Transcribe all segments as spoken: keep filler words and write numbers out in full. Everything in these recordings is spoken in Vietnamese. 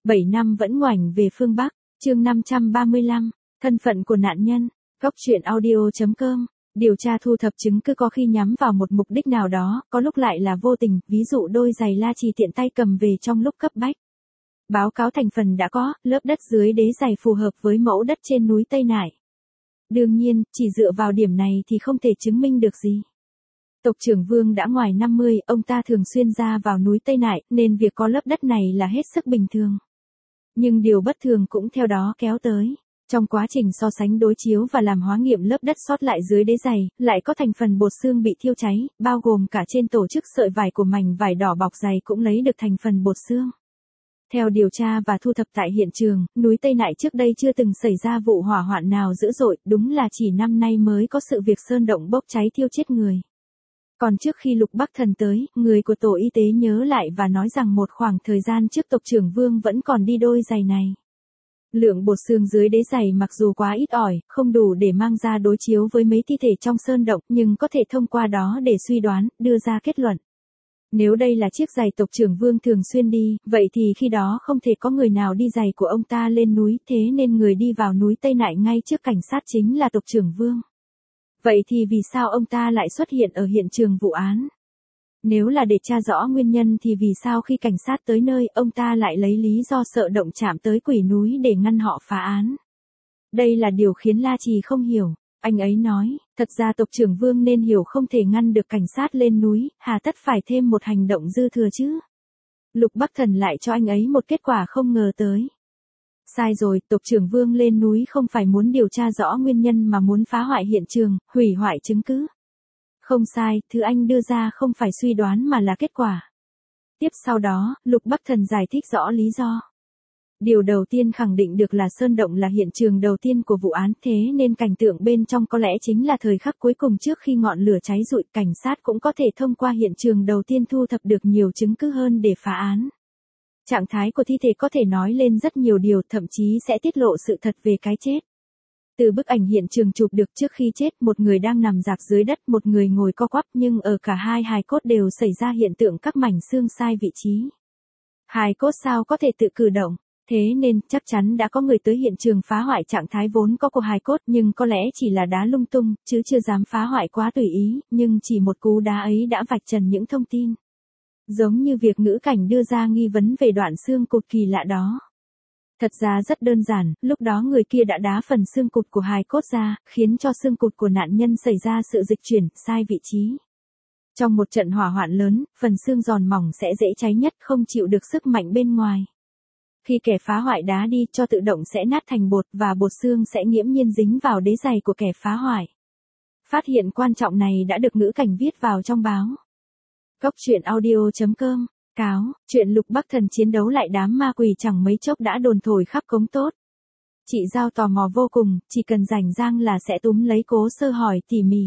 bảy năm vẫn ngoảnh về phương Bắc, chương năm trăm ba mươi lăm, thân phận của nạn nhân, góc truyện audio chấm com. Điều tra thu thập chứng cứ có khi nhắm vào một mục đích nào đó, có lúc lại là vô tình, ví dụ đôi giày La Trì tiện tay cầm về trong lúc cấp bách. Báo cáo thành phần đã có, lớp đất dưới đế giày phù hợp với mẫu đất trên núi Tây Nại. Đương nhiên, chỉ dựa vào điểm này thì không thể chứng minh được gì. Tộc trưởng Vương đã ngoài năm mươi, ông ta thường xuyên ra vào núi Tây Nại, nên việc có lớp đất này là hết sức bình thường. Nhưng điều bất thường cũng theo đó kéo tới. Trong quá trình so sánh đối chiếu và làm hóa nghiệm lớp đất sót lại dưới đế giày, lại có thành phần bột xương bị thiêu cháy, bao gồm cả trên tổ chức sợi vải của mảnh vải đỏ bọc giày cũng lấy được thành phần bột xương. Theo điều tra và thu thập tại hiện trường, núi Tây Nại trước đây chưa từng xảy ra vụ hỏa hoạn nào dữ dội, đúng là chỉ năm nay mới có sự việc sơn động bốc cháy thiêu chết người. Còn trước khi Lục Bắc Thần tới, người của tổ y tế nhớ lại và nói rằng một khoảng thời gian trước tộc trưởng Vương vẫn còn đi đôi giày này. Lượng bột xương dưới đế giày mặc dù quá ít ỏi, không đủ để mang ra đối chiếu với mấy thi thể trong sơn động, nhưng có thể thông qua đó để suy đoán, đưa ra kết luận. Nếu đây là chiếc giày tộc trưởng Vương thường xuyên đi, vậy thì khi đó không thể có người nào đi giày của ông ta lên núi, thế nên người đi vào núi Tây Nại ngay trước cảnh sát chính là tộc trưởng Vương. Vậy thì vì sao ông ta lại xuất hiện ở hiện trường vụ án? Nếu là để tra rõ nguyên nhân thì vì sao khi cảnh sát tới nơi, ông ta lại lấy lý do sợ động chạm tới quỷ núi để ngăn họ phá án? Đây là điều khiến La Trì không hiểu. Anh ấy nói, thật ra tộc trưởng Vương nên hiểu không thể ngăn được cảnh sát lên núi, hà tất phải thêm một hành động dư thừa chứ. Lục Bắc Thần lại cho anh ấy một kết quả không ngờ tới. Sai rồi, tộc trưởng Vương lên núi không phải muốn điều tra rõ nguyên nhân mà muốn phá hoại hiện trường, hủy hoại chứng cứ. Không sai, thứ anh đưa ra không phải suy đoán mà là kết quả. Tiếp sau đó, Lục Bắc Thần giải thích rõ lý do. Điều đầu tiên khẳng định được là sơn động là hiện trường đầu tiên của vụ án, thế nên cảnh tượng bên trong có lẽ chính là thời khắc cuối cùng trước khi ngọn lửa cháy rụi. Cảnh sát cũng có thể thông qua hiện trường đầu tiên thu thập được nhiều chứng cứ hơn để phá án. Trạng thái của thi thể có thể nói lên rất nhiều điều, thậm chí sẽ tiết lộ sự thật về cái chết. Từ bức ảnh hiện trường chụp được trước khi chết, một người đang nằm rạp dưới đất, một người ngồi co quắp, nhưng ở cả hai hài cốt đều xảy ra hiện tượng các mảnh xương sai vị trí. Hài cốt sao có thể tự cử động? Thế nên, chắc chắn đã có người tới hiện trường phá hoại trạng thái vốn có của hài cốt, nhưng có lẽ chỉ là đá lung tung, chứ chưa dám phá hoại quá tùy ý, nhưng chỉ một cú đá ấy đã vạch trần những thông tin. Giống như việc ngữ cảnh đưa ra nghi vấn về đoạn xương cụt kỳ lạ đó. Thật ra rất đơn giản, lúc đó người kia đã đá phần xương cụt của hài cốt ra, khiến cho xương cụt của nạn nhân xảy ra sự dịch chuyển, sai vị trí. Trong một trận hỏa hoạn lớn, phần xương giòn mỏng sẽ dễ cháy nhất, không chịu được sức mạnh bên ngoài. Khi kẻ phá hoại đá đi, cho tự động sẽ nát thành bột và bột xương sẽ nghiễm nhiên dính vào đế giày của kẻ phá hoại. Phát hiện quan trọng này đã được ngữ cảnh viết vào trong báo. Góc truyện audio chấm com. Cáo, chuyện Lục Bắc Thần chiến đấu lại đám ma quỷ chẳng mấy chốc đã đồn thổi khắp Cống Tốt. Chị Giao tò mò vô cùng, chỉ cần rảnh rang là sẽ túm lấy Cố Sơ hỏi tỉ mỉ.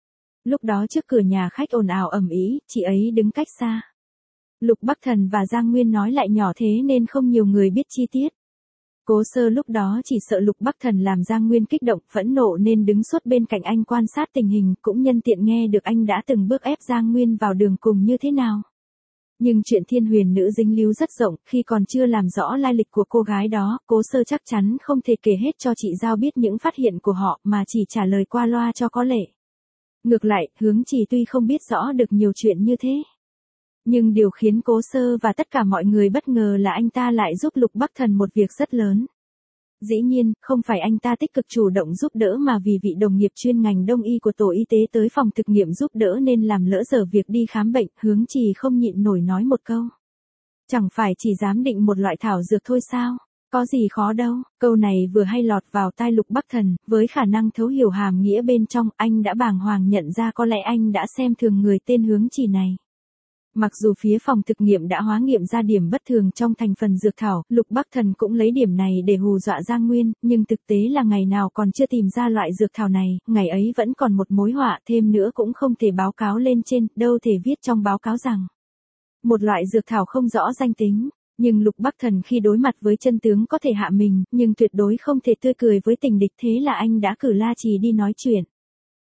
Lúc đó trước cửa nhà khách ồn ào ầm ĩ, chị ấy đứng cách xa. Lục Bắc Thần và Giang Nguyên nói lại nhỏ thế nên không nhiều người biết chi tiết. Cố Sơ lúc đó chỉ sợ Lục Bắc Thần làm Giang Nguyên kích động, phẫn nộ nên đứng suốt bên cạnh anh quan sát tình hình, cũng nhân tiện nghe được anh đã từng bước ép Giang Nguyên vào đường cùng như thế nào. Nhưng chuyện thiên huyền nữ dính líu rất rộng, khi còn chưa làm rõ lai lịch của cô gái đó, Cố Sơ chắc chắn không thể kể hết cho chị Giao biết những phát hiện của họ mà chỉ trả lời qua loa cho có lệ. Ngược lại, Hướng Chỉ tuy không biết rõ được nhiều chuyện như thế. Nhưng điều khiến Cố Sơ và tất cả mọi người bất ngờ là anh ta lại giúp Lục Bắc Thần một việc rất lớn. Dĩ nhiên, không phải anh ta tích cực chủ động giúp đỡ mà vì vị đồng nghiệp chuyên ngành đông y của tổ y tế tới phòng thực nghiệm giúp đỡ nên làm lỡ dở việc đi khám bệnh. Hướng Trì không nhịn nổi nói một câu. Chẳng phải chỉ giám định một loại thảo dược thôi sao? Có gì khó đâu. Câu này vừa hay lọt vào tai Lục Bắc Thần, với khả năng thấu hiểu hàm nghĩa bên trong, anh đã bàng hoàng nhận ra có lẽ anh đã xem thường người tên Hướng Trì này. Mặc dù phía phòng thực nghiệm đã hóa nghiệm ra điểm bất thường trong thành phần dược thảo, Lục Bắc Thần cũng lấy điểm này để hù dọa Giang Nguyên, nhưng thực tế là ngày nào còn chưa tìm ra loại dược thảo này, ngày ấy vẫn còn một mối họa, thêm nữa cũng không thể báo cáo lên trên, đâu thể viết trong báo cáo rằng một loại dược thảo không rõ danh tính. Nhưng Lục Bắc Thần khi đối mặt với chân tướng có thể hạ mình, nhưng tuyệt đối không thể tươi cười với tình địch, thế là anh đã cử La Trì đi nói chuyện.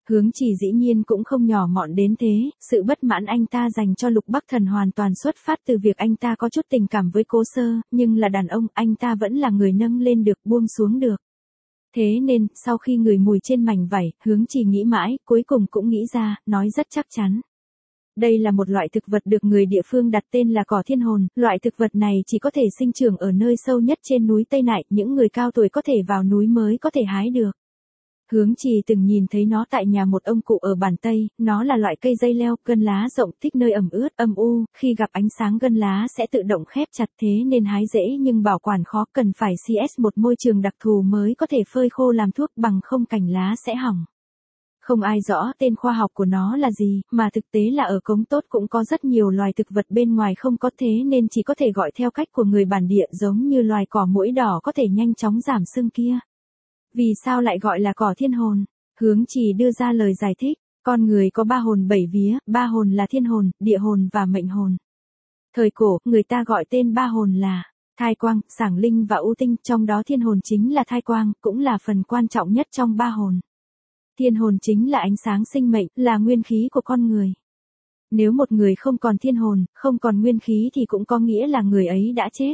Hướng Chỉ dĩ nhiên cũng không nhỏ mọn đến thế, sự bất mãn anh ta dành cho Lục Bắc Thần hoàn toàn xuất phát từ việc anh ta có chút tình cảm với Cố Sơ, nhưng là đàn ông, anh ta vẫn là người nâng lên được buông xuống được. Thế nên, sau khi ngửi mùi trên mảnh vảy, Hướng Chỉ nghĩ mãi, cuối cùng cũng nghĩ ra, nói rất chắc chắn. Đây là một loại thực vật được người địa phương đặt tên là cỏ thiên hồn, loại thực vật này chỉ có thể sinh trưởng ở nơi sâu nhất trên núi Tây Nại, những người cao tuổi có thể vào núi mới có thể hái được. Hướng Chỉ từng nhìn thấy nó tại nhà một ông cụ ở bản Tây, nó là loại cây dây leo, gân lá rộng, thích nơi ẩm ướt, âm u, khi gặp ánh sáng gân lá sẽ tự động khép chặt, thế nên hái dễ nhưng bảo quản khó, cần phải xê ét một môi trường đặc thù mới có thể phơi khô làm thuốc, bằng không cành lá sẽ hỏng. Không ai rõ tên khoa học của nó là gì, mà thực tế là ở Cống Tốt cũng có rất nhiều loài thực vật bên ngoài không có, thế nên chỉ có thể gọi theo cách của người bản địa, giống như loài cỏ muỗi đỏ có thể nhanh chóng giảm sưng kia. Vì sao lại gọi là cỏ thiên hồn? Hướng Chỉ đưa ra lời giải thích, con người có ba hồn bảy vía, ba hồn là thiên hồn, địa hồn và mệnh hồn. Thời cổ, người ta gọi tên ba hồn là thai quang, sảng linh và u tinh, trong đó thiên hồn chính là thai quang, cũng là phần quan trọng nhất trong ba hồn. Thiên hồn chính là ánh sáng sinh mệnh, là nguyên khí của con người. Nếu một người không còn thiên hồn, không còn nguyên khí thì cũng có nghĩa là người ấy đã chết.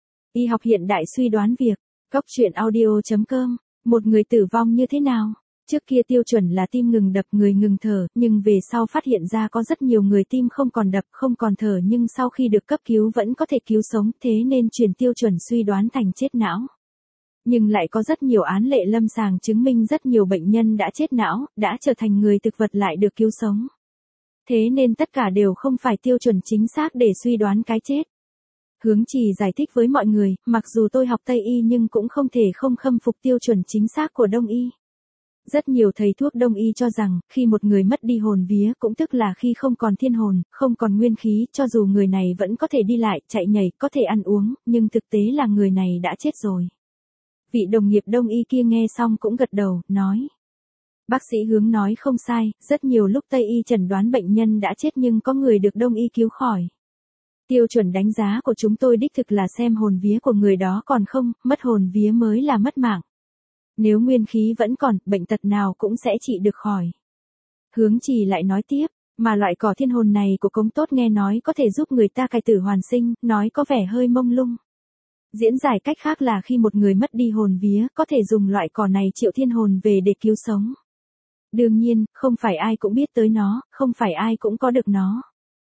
Y học hiện đại suy đoán việc, Cốc truyện audio chấm com, một người tử vong như thế nào? Trước kia tiêu chuẩn là tim ngừng đập, người ngừng thở, nhưng về sau phát hiện ra có rất nhiều người tim không còn đập, không còn thở nhưng sau khi được cấp cứu vẫn có thể cứu sống, thế nên chuyển tiêu chuẩn suy đoán thành chết não. Nhưng lại có rất nhiều án lệ lâm sàng chứng minh rất nhiều bệnh nhân đã chết não, đã trở thành người thực vật lại được cứu sống. Thế nên tất cả đều không phải tiêu chuẩn chính xác để suy đoán cái chết. Hướng Chỉ giải thích với mọi người, mặc dù tôi học Tây y nhưng cũng không thể không khâm phục tiêu chuẩn chính xác của Đông y. Rất nhiều thầy thuốc Đông y cho rằng, khi một người mất đi hồn vía cũng tức là khi không còn thiên hồn, không còn nguyên khí, cho dù người này vẫn có thể đi lại, chạy nhảy, có thể ăn uống, nhưng thực tế là người này đã chết rồi. Vị đồng nghiệp Đông y kia nghe xong cũng gật đầu, nói. Bác sĩ Hướng nói không sai, rất nhiều lúc Tây y chẩn đoán bệnh nhân đã chết nhưng có người được Đông y cứu khỏi. Tiêu chuẩn đánh giá của chúng tôi đích thực là xem hồn vía của người đó còn không, mất hồn vía mới là mất mạng. Nếu nguyên khí vẫn còn, bệnh tật nào cũng sẽ trị được khỏi. Hướng Chỉ lại nói tiếp, mà loại cỏ thiên hồn này của Cống Tốt nghe nói có thể giúp người ta cải tử hoàn sinh, nói có vẻ hơi mông lung. Diễn giải cách khác là khi một người mất đi hồn vía, có thể dùng loại cỏ này triệu thiên hồn về để cứu sống. Đương nhiên, không phải ai cũng biết tới nó, không phải ai cũng có được nó.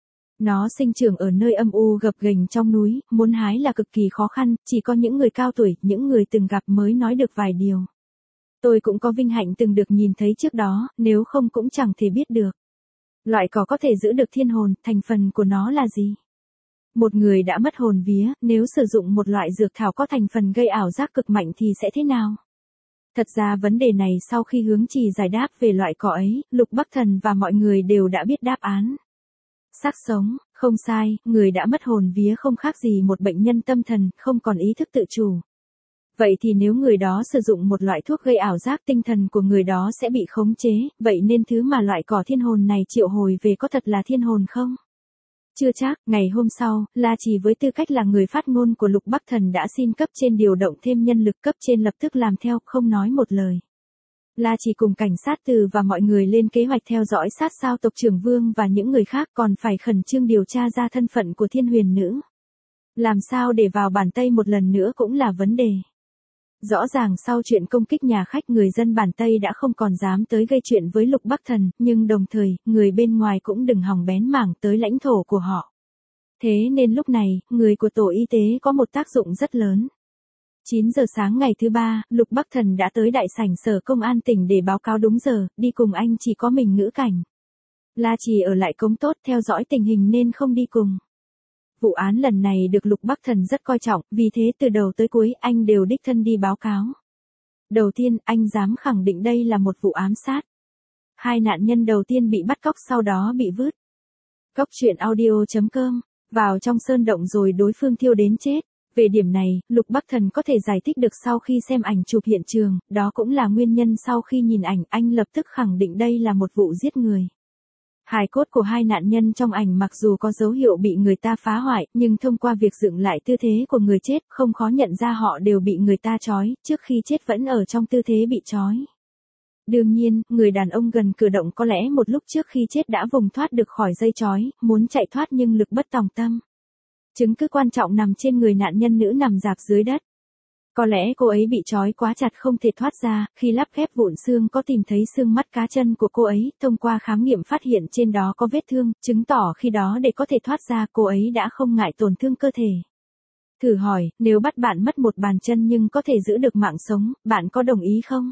Nó sinh trưởng ở nơi âm u gập ghềnh trong núi, muốn hái là cực kỳ khó khăn, chỉ có những người cao tuổi, những người từng gặp mới nói được vài điều. Tôi cũng có vinh hạnh từng được nhìn thấy trước đó, nếu không cũng chẳng thể biết được. Loại cỏ có thể giữ được thiên hồn, thành phần của nó là gì? Một người đã mất hồn vía, nếu sử dụng một loại dược thảo có thành phần gây ảo giác cực mạnh thì sẽ thế nào? Thật ra vấn đề này sau khi Hướng Chỉ giải đáp về loại cỏ ấy, Lục Bắc Thần và mọi người đều đã biết đáp án. Xác sống, không sai, người đã mất hồn vía không khác gì một bệnh nhân tâm thần, không còn ý thức tự chủ. Vậy thì nếu người đó sử dụng một loại thuốc gây ảo giác, tinh thần của người đó sẽ bị khống chế, vậy nên thứ mà loại cỏ thiên hồn này triệu hồi về có thật là thiên hồn không? Chưa chắc, ngày hôm sau, La Trì với tư cách là người phát ngôn của Lục Bắc Thần đã xin cấp trên điều động thêm nhân lực, cấp trên lập tức làm theo, không nói một lời. La Trì cùng cảnh sát từ và mọi người lên kế hoạch theo dõi sát sao tộc trưởng Vương và những người khác, còn phải khẩn trương điều tra ra thân phận của Thiên Huyền Nữ. Làm sao để vào bản Tây một lần nữa cũng là vấn đề. Rõ ràng sau chuyện công kích nhà khách, người dân bản Tây đã không còn dám tới gây chuyện với Lục Bắc Thần, nhưng đồng thời, người bên ngoài cũng đừng hòng bén mảng tới lãnh thổ của họ. Thế nên lúc này, người của tổ y tế có một tác dụng rất lớn. chín giờ sáng ngày thứ ba, Lục Bắc Thần đã tới đại sảnh sở công an tỉnh để báo cáo đúng giờ, đi cùng anh chỉ có mình Ngữ Cảnh. La Trì ở lại Cống Tốt theo dõi tình hình nên không đi cùng. Vụ án lần này được Lục Bắc Thần rất coi trọng, vì thế từ đầu tới cuối anh đều đích thân đi báo cáo. Đầu tiên, anh dám khẳng định đây là một vụ ám sát. Hai nạn nhân đầu tiên bị bắt cóc sau đó bị vứt. Cốc truyện audio chấm com, vào trong sơn động rồi đối phương thiêu đến chết. Về điểm này, Lục Bắc Thần có thể giải thích được sau khi xem ảnh chụp hiện trường, đó cũng là nguyên nhân sau khi nhìn ảnh anh lập tức khẳng định đây là một vụ giết người. Hài cốt của hai nạn nhân trong ảnh mặc dù có dấu hiệu bị người ta phá hoại, nhưng thông qua việc dựng lại tư thế của người chết, không khó nhận ra họ đều bị người ta trói, trước khi chết vẫn ở trong tư thế bị trói. Đương nhiên, người đàn ông gần cửa động có lẽ một lúc trước khi chết đã vùng thoát được khỏi dây trói, muốn chạy thoát nhưng lực bất tòng tâm. Chứng cứ quan trọng nằm trên người nạn nhân nữ nằm rạp dưới đất. Có lẽ cô ấy bị trói quá chặt không thể thoát ra, khi lắp ghép vụn xương có tìm thấy xương mắt cá chân của cô ấy, thông qua khám nghiệm phát hiện trên đó có vết thương, chứng tỏ khi đó để có thể thoát ra cô ấy đã không ngại tổn thương cơ thể. Thử hỏi, nếu bắt bạn mất một bàn chân nhưng có thể giữ được mạng sống, bạn có đồng ý không?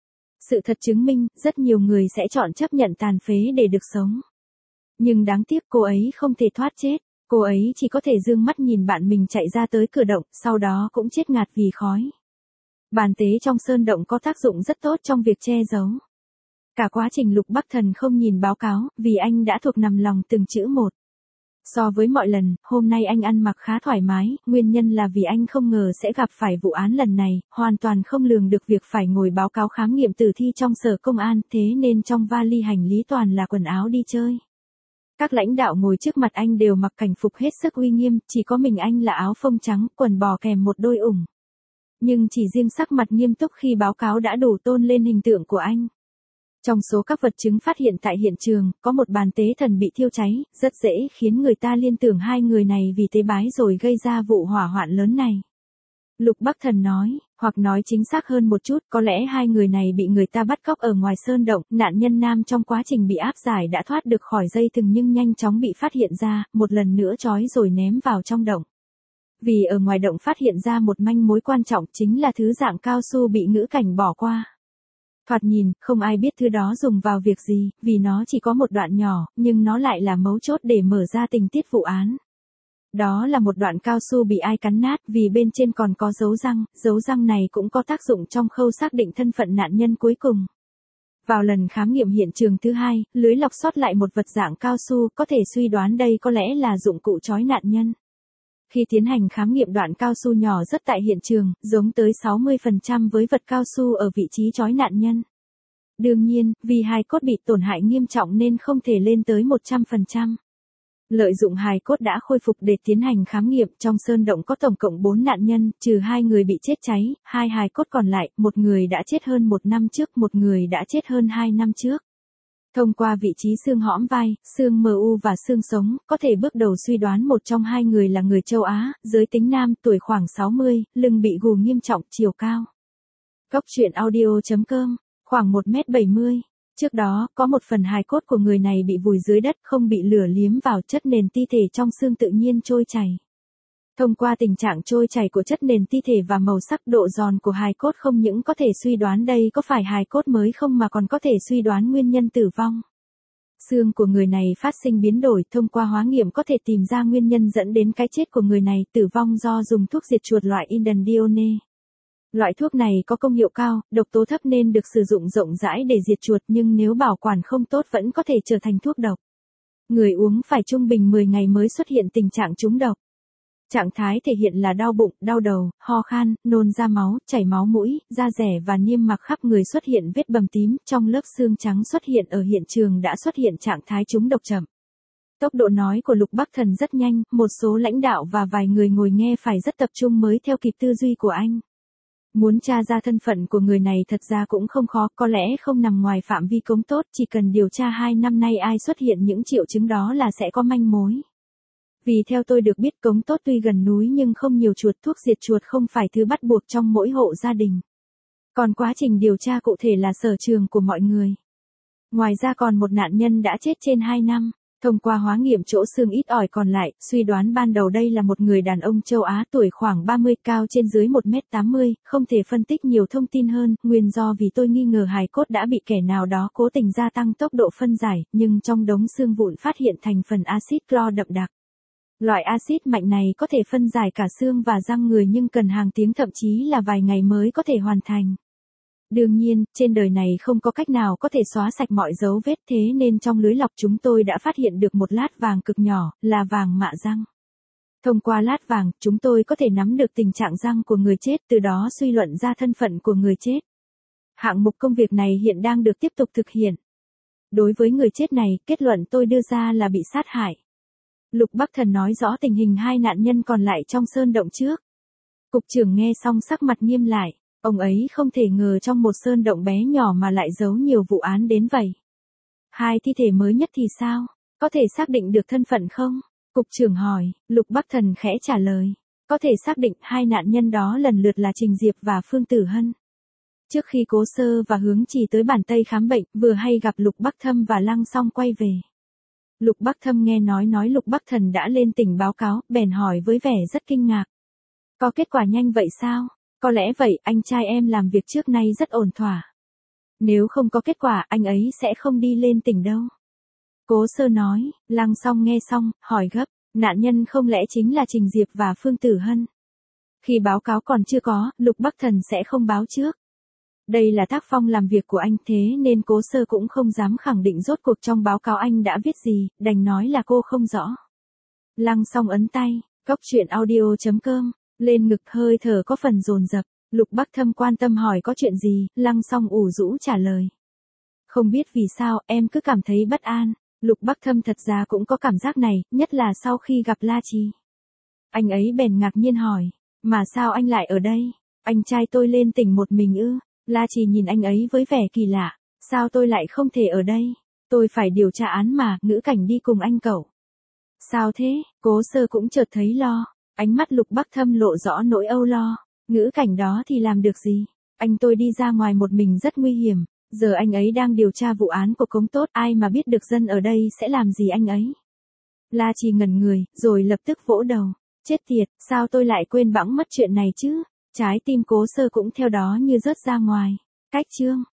Sự thật chứng minh, rất nhiều người sẽ chọn chấp nhận tàn phế để được sống. Nhưng đáng tiếc cô ấy không thể thoát chết. Cô ấy chỉ có thể dương mắt nhìn bạn mình chạy ra tới cửa động, sau đó cũng chết ngạt vì khói. Bàn tế trong sơn động có tác dụng rất tốt trong việc che giấu. Cả quá trình Lục Bắc Thần không nhìn báo cáo, vì anh đã thuộc nằm lòng từng chữ một. So với mọi lần, hôm nay anh ăn mặc khá thoải mái, nguyên nhân là vì anh không ngờ sẽ gặp phải vụ án lần này, hoàn toàn không lường được việc phải ngồi báo cáo khám nghiệm tử thi trong sở công an, thế nên trong vali hành lý toàn là quần áo đi chơi. Các lãnh đạo ngồi trước mặt anh đều mặc cảnh phục hết sức uy nghiêm, chỉ có mình anh là áo phông trắng, quần bò kèm một đôi ủng. Nhưng chỉ riêng sắc mặt nghiêm túc khi báo cáo đã đủ tôn lên hình tượng của anh. Trong số các vật chứng phát hiện tại hiện trường, có một bàn tế thần bị thiêu cháy, rất dễ khiến người ta liên tưởng hai người này vì tế bái rồi gây ra vụ hỏa hoạn lớn này. Lục Bắc Thần nói, hoặc nói chính xác hơn một chút, có lẽ hai người này bị người ta bắt cóc ở ngoài sơn động, nạn nhân nam trong quá trình bị áp giải đã thoát được khỏi dây thừng nhưng nhanh chóng bị phát hiện ra, một lần nữa trói rồi ném vào trong động. Vì ở ngoài động phát hiện ra một manh mối quan trọng chính là thứ dạng cao su bị ngữ cảnh bỏ qua. Thoạt nhìn, không ai biết thứ đó dùng vào việc gì, vì nó chỉ có một đoạn nhỏ, nhưng nó lại là mấu chốt để mở ra tình tiết vụ án. Đó là một đoạn cao su bị ai cắn nát vì bên trên còn có dấu răng, dấu răng này cũng có tác dụng trong khâu xác định thân phận nạn nhân cuối cùng. Vào lần khám nghiệm hiện trường thứ hai, lưới lọc sót lại một vật dạng cao su, có thể suy đoán đây có lẽ là dụng cụ trói nạn nhân. Khi tiến hành khám nghiệm đoạn cao su nhỏ rất tại hiện trường, giống tới sáu mươi phần trăm với vật cao su ở vị trí trói nạn nhân. Đương nhiên, vì hài cốt bị tổn hại nghiêm trọng nên không thể lên tới một trăm phần trăm. Lợi dụng hài cốt đã khôi phục để tiến hành khám nghiệm, trong sơn động có tổng cộng bốn nạn nhân, trừ hai người bị chết cháy, hai hài cốt còn lại, một người đã chết hơn một năm trước, một người đã chết hơn hai năm trước. Thông qua vị trí xương hõm vai, xương mờ u và xương sống, có thể bước đầu suy đoán một trong hai người là người châu Á, giới tính nam, tuổi khoảng sáu mươi, lưng bị gù nghiêm trọng, chiều cao. Góc truyện audio chấm com, khoảng một mét bảy mươi. Trước đó, có một phần hài cốt của người này bị vùi dưới đất không bị lửa liếm vào, chất nền ti thể trong xương tự nhiên trôi chảy. Thông qua tình trạng trôi chảy của chất nền ti thể và màu sắc độ giòn của hài cốt không những có thể suy đoán đây có phải hài cốt mới không mà còn có thể suy đoán nguyên nhân tử vong. Xương của người này phát sinh biến đổi, thông qua hóa nghiệm có thể tìm ra nguyên nhân dẫn đến cái chết của người này, tử vong do dùng thuốc diệt chuột loại Indodione. Loại thuốc này có công hiệu cao, độc tố thấp nên được sử dụng rộng rãi để diệt chuột nhưng nếu bảo quản không tốt vẫn có thể trở thành thuốc độc. Người uống phải trung bình mười ngày mới xuất hiện tình trạng trúng độc. Trạng thái thể hiện là đau bụng, đau đầu, ho khan, nôn ra máu, chảy máu mũi, da rẻ và niêm mạc khắp người xuất hiện vết bầm tím, trong lớp xương trắng xuất hiện ở hiện trường đã xuất hiện trạng thái trúng độc chậm. Tốc độ nói của Lục Bắc Thần rất nhanh, một số lãnh đạo và vài người ngồi nghe phải rất tập trung mới theo kịp tư duy của anh. Muốn tra ra thân phận của người này thật ra cũng không khó, có lẽ không nằm ngoài phạm vi cống tốt, chỉ cần điều tra hai năm nay ai xuất hiện những triệu chứng đó là sẽ có manh mối. Vì theo tôi được biết Cống Tốt tuy gần núi nhưng không nhiều chuột, thuốc diệt chuột không phải thứ bắt buộc trong mỗi hộ gia đình. Còn quá trình điều tra cụ thể là sở trường của mọi người. Ngoài ra còn một nạn nhân đã chết trên hai năm. Thông qua hóa nghiệm chỗ xương ít ỏi còn lại, suy đoán ban đầu đây là một người đàn ông châu Á tuổi khoảng ba mươi, cao trên dưới một mét tám mươi, không thể phân tích nhiều thông tin hơn, nguyên do vì tôi nghi ngờ hài cốt đã bị kẻ nào đó cố tình gia tăng tốc độ phân giải, nhưng trong đống xương vụn phát hiện thành phần axit clo đậm đặc. Loại axit mạnh này có thể phân giải cả xương và răng người nhưng cần hàng tiếng thậm chí là vài ngày mới có thể hoàn thành. Đương nhiên, trên đời này không có cách nào có thể xóa sạch mọi dấu vết thế nên trong lưới lọc chúng tôi đã phát hiện được một lát vàng cực nhỏ, là vàng mạ răng. Thông qua lát vàng, chúng tôi có thể nắm được tình trạng răng của người chết, từ đó suy luận ra thân phận của người chết. Hạng mục công việc này hiện đang được tiếp tục thực hiện. Đối với người chết này, kết luận tôi đưa ra là bị sát hại. Lục Bắc Thần nói rõ tình hình hai nạn nhân còn lại trong sơn động trước. Cục trưởng nghe xong sắc mặt nghiêm lại. Ông ấy không thể ngờ trong một sơn động bé nhỏ mà lại giấu nhiều vụ án đến vậy. Hai thi thể mới nhất thì sao? Có thể xác định được thân phận không? Cục trưởng hỏi. Lục Bắc Thần khẽ trả lời. Có thể xác định hai nạn nhân đó lần lượt là Trình Diệp và Phương Tử Hân. Trước khi Cố Sơ và Hướng Chỉ tới bản Tây khám bệnh, vừa hay gặp Lục Bắc Thâm và Lăng Song quay về. Lục Bắc Thâm nghe nói nói Lục Bắc Thần đã lên tỉnh báo cáo, bèn hỏi với vẻ rất kinh ngạc. Có kết quả nhanh vậy sao? Có lẽ vậy, anh trai em làm việc trước nay rất ổn thỏa. Nếu không có kết quả, anh ấy sẽ không đi lên tỉnh đâu. Cố Sơ nói. Lăng Song nghe xong, hỏi gấp, nạn nhân không lẽ chính là Trình Diệp và Phương Tử Hân? Khi báo cáo còn chưa có, Lục Bắc Thần sẽ không báo trước. Đây là tác phong làm việc của anh, thế nên Cố Sơ cũng không dám khẳng định rốt cuộc trong báo cáo anh đã viết gì, đành nói là cô không rõ. Lăng Song ấn tay, cốc truyện audio chấm com, lên ngực hơi thở có phần dồn dập. Lục Bắc Thâm quan tâm hỏi có chuyện gì, Lăng Song ủ rũ trả lời. Không biết vì sao, em cứ cảm thấy bất an. Lục Bắc Thâm thật ra cũng có cảm giác này, nhất là sau khi gặp La Trì. Anh ấy bèn ngạc nhiên hỏi, mà sao anh lại ở đây? Anh trai tôi lên tỉnh một mình ư? La Trì nhìn anh ấy với vẻ kỳ lạ, sao tôi lại không thể ở đây? Tôi phải điều tra án mà, Ngữ Cảnh đi cùng anh cậu. Sao thế? Cố Sơ cũng chợt thấy lo, ánh mắt Lục Bắc Thâm lộ rõ nỗi âu lo. Ngữ Cảnh đó thì làm được gì? Anh tôi đi ra ngoài một mình rất nguy hiểm, giờ anh ấy đang điều tra vụ án của Cống Tốt, ai mà biết được dân ở đây sẽ làm gì anh ấy? La Trì ngẩn người, rồi lập tức vỗ đầu, chết tiệt, sao tôi lại quên bẵng mất chuyện này chứ? Trái tim Cố Sơ cũng theo đó như rớt ra ngoài. Cách chương